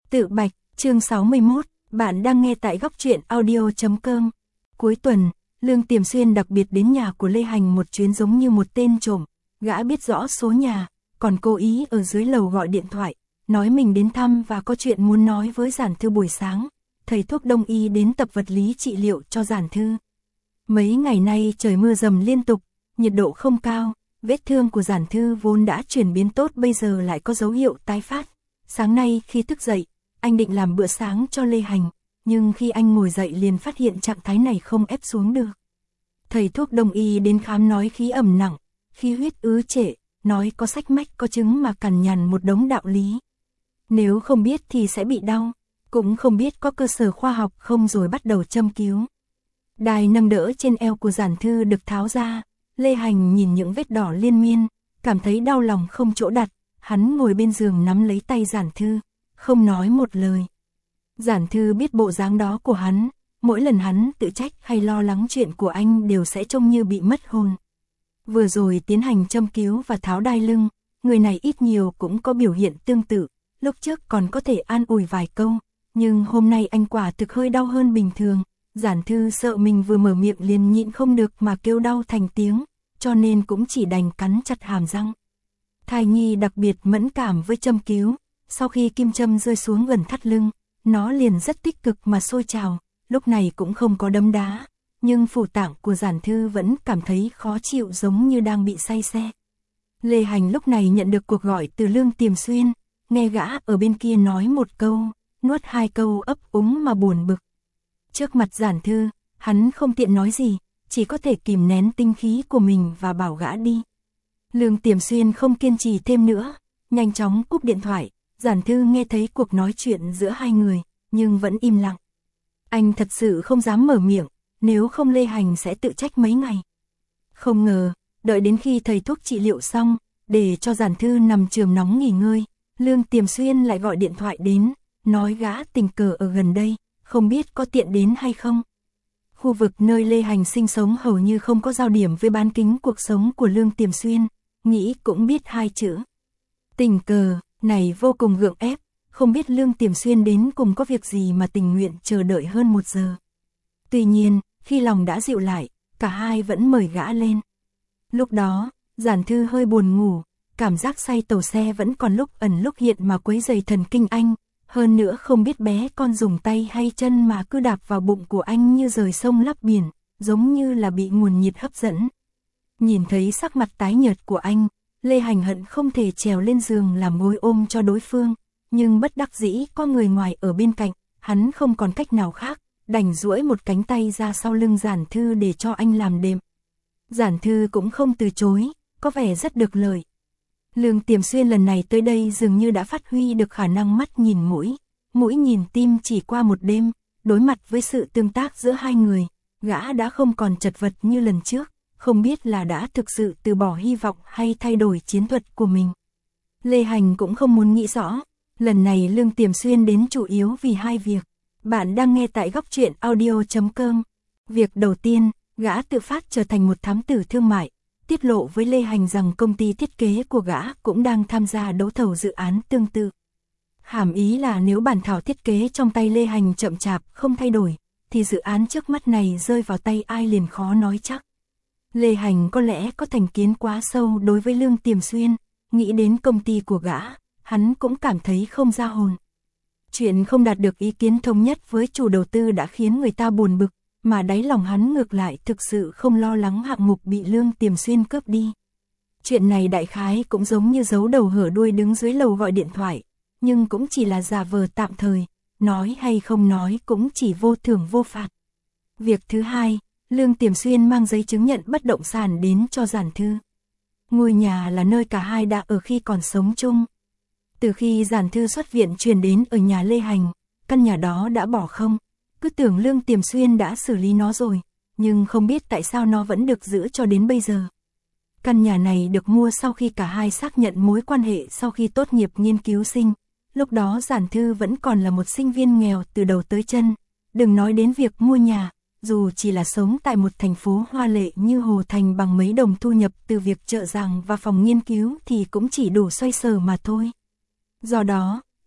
Tự bạch, chương 61, bạn đang nghe tại góc truyện audio.com. Cuối tuần, Lương Tiềm Xuyên đặc biệt đến nhà của Lê Hành một chuyến giống như một tên trộm, gã biết rõ số nhà, còn cố ý ở dưới lầu gọi điện thoại, nói mình đến thăm và có chuyện muốn nói với Giản Thư buổi sáng, thầy thuốc đông y đến tập vật lý trị liệu cho Giản Thư. Mấy ngày nay trời mưa dầm liên tục, nhiệt độ không cao, vết thương của Giản Thư vốn đã chuyển biến tốt bây giờ lại có dấu hiệu tái phát. Sáng nay khi thức dậy, anh định làm bữa sáng cho Lê Hành, nhưng khi anh ngồi dậy liền phát hiện trạng thái này không ép xuống được. Thầy thuốc đông y đến khám nói khí ẩm nặng, khí huyết ứ trệ, nói có sách mách có chứng mà cằn nhằn một đống đạo lý. Nếu không biết thì sẽ bị đau, cũng không biết có cơ sở khoa học không rồi bắt đầu châm cứu. Đai nâng đỡ trên eo của Giản Thư được tháo ra, Lê Hành nhìn những vết đỏ liên miên, cảm thấy đau lòng không chỗ đặt, hắn ngồi bên giường nắm lấy tay Giản Thư, không nói một lời. Giản Thư biết bộ dáng đó của hắn, mỗi lần hắn tự trách hay lo lắng chuyện của anh đều sẽ trông như bị mất hồn. Vừa rồi tiến hành châm cứu và tháo đai lưng, người này ít nhiều cũng có biểu hiện tương tự, lúc trước còn có thể an ủi vài câu, nhưng hôm nay anh quả thực hơi đau hơn bình thường. Giản Thư sợ mình vừa mở miệng liền nhịn không được mà kêu đau thành tiếng, cho nên cũng chỉ đành cắn chặt hàm răng. Thai nhi đặc biệt mẫn cảm với châm cứu, sau khi kim châm rơi xuống gần thắt lưng, nó liền rất tích cực mà sôi trào, lúc này cũng không có đấm đá, nhưng phủ tạng của Giản Thư vẫn cảm thấy khó chịu giống như đang bị say xe. Lê Hành lúc này nhận được cuộc gọi từ Lương Tiềm Xuyên, nghe gã ở bên kia nói một câu, nuốt hai câu ấp úng mà buồn bực. Trước mặt Giản Thư, hắn không tiện nói gì, chỉ có thể kìm nén tinh khí của mình và bảo gã đi. Lương Tiềm Xuyên không kiên trì thêm nữa, nhanh chóng cúp điện thoại. Giản Thư nghe thấy cuộc nói chuyện giữa hai người, nhưng vẫn im lặng. Anh thật sự không dám mở miệng, nếu không Lê Hành sẽ tự trách mấy ngày. Không ngờ, đợi đến khi thầy thuốc trị liệu xong, để cho Giản Thư nằm chườm nóng nghỉ ngơi, Lương Tiềm Xuyên lại gọi điện thoại đến, nói gã tình cờ ở gần đây, không biết có tiện đến hay không. Khu vực nơi Lê Hành sinh sống hầu như không có giao điểm với bán kính cuộc sống của Lương Tiềm Xuyên, nghĩ cũng biết hai chữ. Tình cờ, này vô cùng gượng ép, không biết Lương Tiềm Xuyên đến cùng có việc gì mà tình nguyện chờ đợi hơn 1 giờ. Tuy nhiên, khi lòng đã dịu lại, cả hai vẫn mời gã lên. Lúc đó, Giản Thư hơi buồn ngủ, cảm giác say tàu xe vẫn còn lúc ẩn lúc hiện mà quấy rầy thần kinh anh. Hơn nữa không biết bé con dùng tay hay chân mà cứ đạp vào bụng của anh như rời sông lấp biển, giống như là bị nguồn nhiệt hấp dẫn. Nhìn thấy sắc mặt tái nhợt của anh, Lê Hành hận không thể trèo lên giường làm gối ôm cho đối phương, nhưng bất đắc dĩ có người ngoài ở bên cạnh, hắn không còn cách nào khác, đành duỗi một cánh tay ra sau lưng Giản Thư để cho anh làm đệm. Giản Thư cũng không từ chối, có vẻ rất được lời. Lương Tiềm Xuyên lần này tới đây dường như đã phát huy được khả năng mắt nhìn mũi nhìn tim chỉ qua một đêm, đối mặt với sự tương tác giữa hai người, gã đã không còn chật vật như lần trước, không biết là đã thực sự từ bỏ hy vọng hay thay đổi chiến thuật của mình. Lê Hành cũng không muốn nghĩ rõ, lần này Lương Tiềm Xuyên đến chủ yếu vì hai việc. Bạn đang nghe tại góc truyện audio.com. Việc đầu tiên, gã tự phát trở thành một thám tử thương mại, tiết lộ với Lê Hành rằng công ty thiết kế của gã cũng đang tham gia đấu thầu dự án tương tự. Hàm ý là nếu bản thảo thiết kế trong tay Lê Hành chậm chạp không thay đổi, thì dự án trước mắt này rơi vào tay ai liền khó nói chắc. Lê Hành có lẽ có thành kiến quá sâu đối với Lương Tiềm Xuyên, nghĩ đến công ty của gã, hắn cũng cảm thấy không ra hồn. Chuyện không đạt được ý kiến thống nhất với chủ đầu tư đã khiến người ta buồn bực, mà đáy lòng hắn ngược lại thực sự không lo lắng hạng mục bị Lương Tiềm Xuyên cướp đi. Chuyện này đại khái cũng giống như giấu đầu hở đuôi đứng dưới lầu gọi điện thoại, nhưng cũng chỉ là giả vờ tạm thời, nói hay không nói cũng chỉ vô thưởng vô phạt. Việc thứ hai, Lương Tiềm Xuyên mang giấy chứng nhận bất động sản đến cho Giản Thư. Ngôi nhà là nơi cả hai đã ở khi còn sống chung. Từ khi Giản Thư xuất viện chuyển đến ở nhà Lê Hành, căn nhà đó đã bỏ không, cứ tưởng Lương Tiềm Xuyên đã xử lý nó rồi, nhưng không biết tại sao nó vẫn được giữ cho đến bây giờ. Căn nhà này được mua sau khi cả hai xác nhận mối quan hệ sau khi tốt nghiệp nghiên cứu sinh. Lúc đó Giản Thư vẫn còn là một sinh viên nghèo từ đầu tới chân, đừng nói đến việc mua nhà, dù chỉ là sống tại một thành phố hoa lệ như Hồ Thành bằng mấy đồng thu nhập từ việc trợ giảng và phòng nghiên cứu thì cũng chỉ đủ xoay sở mà thôi. Do đó,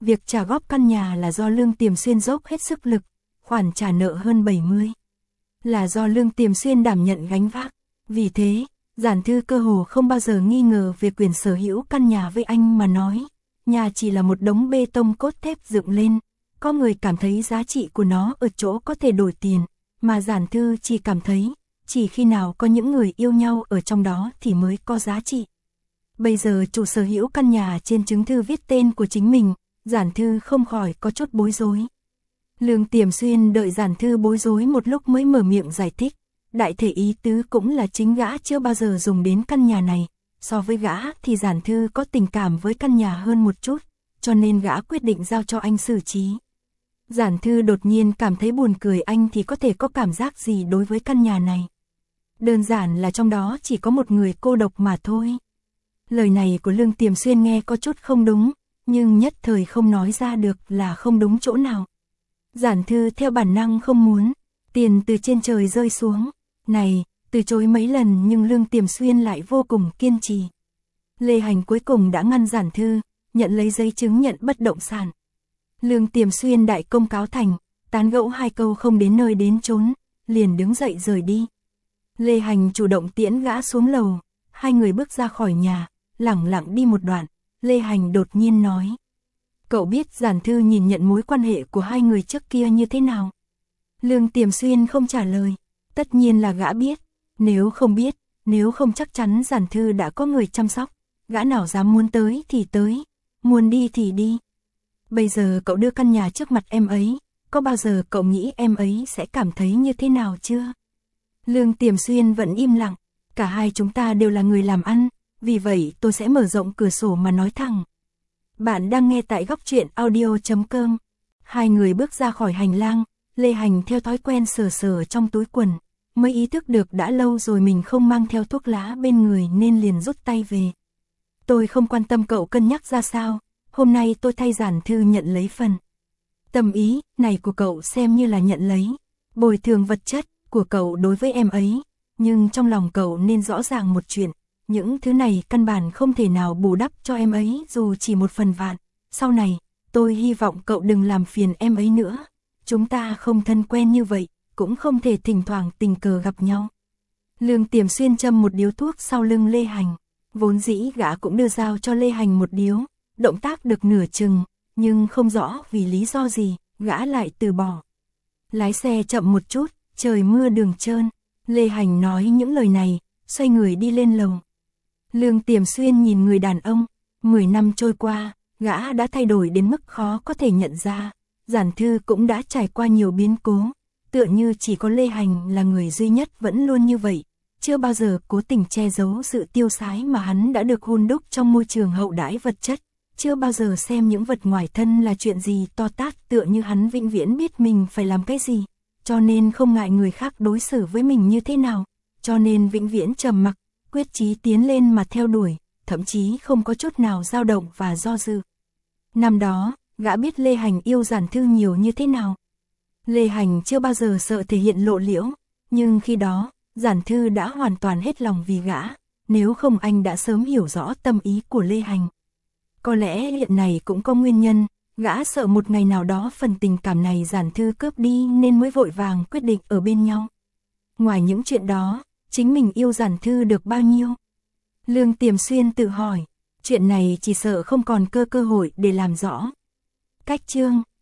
việc trả góp căn nhà là do Lương Tiềm Xuyên dốc hết sức lực, khoản trả nợ hơn 70 là do Lương Tiềm Xuyên đảm nhận gánh vác. Vì thế, Giản Thư cơ hồ không bao giờ nghi ngờ về quyền sở hữu căn nhà với anh mà nói. Nhà chỉ là một đống bê tông cốt thép dựng lên, có người cảm thấy giá trị của nó ở chỗ có thể đổi tiền, mà Giản Thư chỉ cảm thấy, chỉ khi nào có những người yêu nhau ở trong đó thì mới có giá trị. Bây giờ chủ sở hữu căn nhà trên chứng thư viết tên của chính mình, Giản Thư không khỏi có chút bối rối. Lương Tiềm Xuyên đợi Giản Thư bối rối một lúc mới mở miệng giải thích, đại thể ý tứ cũng là chính gã chưa bao giờ dùng đến căn nhà này, so với gã thì Giản Thư có tình cảm với căn nhà hơn một chút, cho nên gã quyết định giao cho anh xử trí. Giản Thư đột nhiên cảm thấy buồn cười, anh thì có thể có cảm giác gì đối với căn nhà này. Đơn giản là trong đó chỉ có một người cô độc mà thôi. Lời này của Lương Tiềm Xuyên nghe có chút không đúng, nhưng nhất thời không nói ra được là không đúng chỗ nào. Giản Thư theo bản năng không muốn, tiền từ trên trời rơi xuống, này, từ chối mấy lần nhưng Lương Tiềm Xuyên lại vô cùng kiên trì. Lê Hành cuối cùng đã ngăn Giản Thư, nhận lấy giấy chứng nhận bất động sản. Lương Tiềm Xuyên đại công cáo thành, tán gẫu hai câu không đến nơi đến chốn, liền đứng dậy rời đi. Lê Hành chủ động tiễn gã xuống lầu, hai người bước ra khỏi nhà, lẳng lặng đi một đoạn, Lê Hành đột nhiên nói. Cậu biết Giản Thư nhìn nhận mối quan hệ của hai người trước kia như thế nào? Lương Tiềm Xuyên không trả lời, tất nhiên là gã biết, nếu không biết, nếu không chắc chắn Giản Thư đã có người chăm sóc, gã nào dám muốn tới thì tới, muốn đi thì đi. Bây giờ cậu đưa căn nhà trước mặt em ấy, có bao giờ cậu nghĩ em ấy sẽ cảm thấy như thế nào chưa? Lương Tiềm Xuyên vẫn im lặng, cả hai chúng ta đều là người làm ăn, vì vậy tôi sẽ mở rộng cửa sổ mà nói thẳng. Bạn đang nghe tại góc truyện audio.com. Hai người bước ra khỏi hành lang, Lê Hành theo thói quen sờ sờ trong túi quần, mới ý thức được đã lâu rồi mình không mang theo thuốc lá bên người nên liền rút tay về. Tôi không quan tâm cậu cân nhắc ra sao, hôm nay tôi thay Giản Thư nhận lấy phần tâm ý này của cậu xem như là nhận lấy bồi thường vật chất của cậu đối với em ấy, nhưng trong lòng cậu nên rõ ràng một chuyện, những thứ này căn bản không thể nào bù đắp cho em ấy dù chỉ một phần vạn. Sau này, tôi hy vọng cậu đừng làm phiền em ấy nữa. Chúng ta không thân quen như vậy, cũng không thể thỉnh thoảng tình cờ gặp nhau. Lương Tiềm Xuyên châm một điếu thuốc sau lưng Lê Hành. Vốn dĩ gã cũng đưa dao cho Lê Hành một điếu, động tác được nửa chừng, nhưng không rõ vì lý do gì, gã lại từ bỏ. Lái xe chậm một chút, trời mưa đường trơn. Lê Hành nói những lời này, xoay người đi lên lầu. Lương Tiềm Xuyên nhìn người đàn ông, 10 năm trôi qua, gã đã thay đổi đến mức khó có thể nhận ra. Giản Thư cũng đã trải qua nhiều biến cố, tựa như chỉ có Lê Hành là người duy nhất vẫn luôn như vậy, chưa bao giờ cố tình che giấu sự tiêu sái mà hắn đã được hun đúc trong môi trường hậu đãi vật chất, chưa bao giờ xem những vật ngoài thân là chuyện gì to tát, tựa như hắn vĩnh viễn biết mình phải làm cái gì, cho nên không ngại người khác đối xử với mình như thế nào, cho nên vĩnh viễn trầm mặc, quyết chí tiến lên mà theo đuổi, thậm chí không có chút nào dao động và do dự. Năm đó, gã biết Lê Hành yêu Giản Thư nhiều như thế nào. Lê Hành chưa bao giờ sợ thể hiện lộ liễu, nhưng khi đó, Giản Thư đã hoàn toàn hết lòng vì gã, nếu không anh đã sớm hiểu rõ tâm ý của Lê Hành. Có lẽ hiện này cũng có nguyên nhân, gã sợ một ngày nào đó phần tình cảm này Giản Thư cướp đi nên mới vội vàng quyết định ở bên nhau. Ngoài những chuyện đó, chính mình yêu Giản Thư được bao nhiêu? Lương Tiềm Xuyên tự hỏi, chuyện này chỉ sợ không còn cơ hội để làm rõ. Cách chương